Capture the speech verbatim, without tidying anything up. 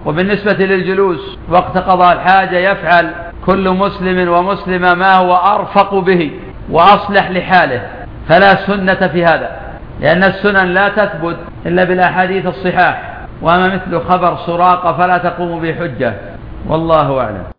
وبالنسبة للجلوس وقت قضاء الحاجة يفعل كل مسلم ومسلمة ما هو أرفق به وأصلح لحاله، فلا سنة في هذا، لأن السنن لا تثبت إلا بالأحاديث الصحاح، وأما مثل خبر سراقة فلا تقوم بحجة، والله أعلم.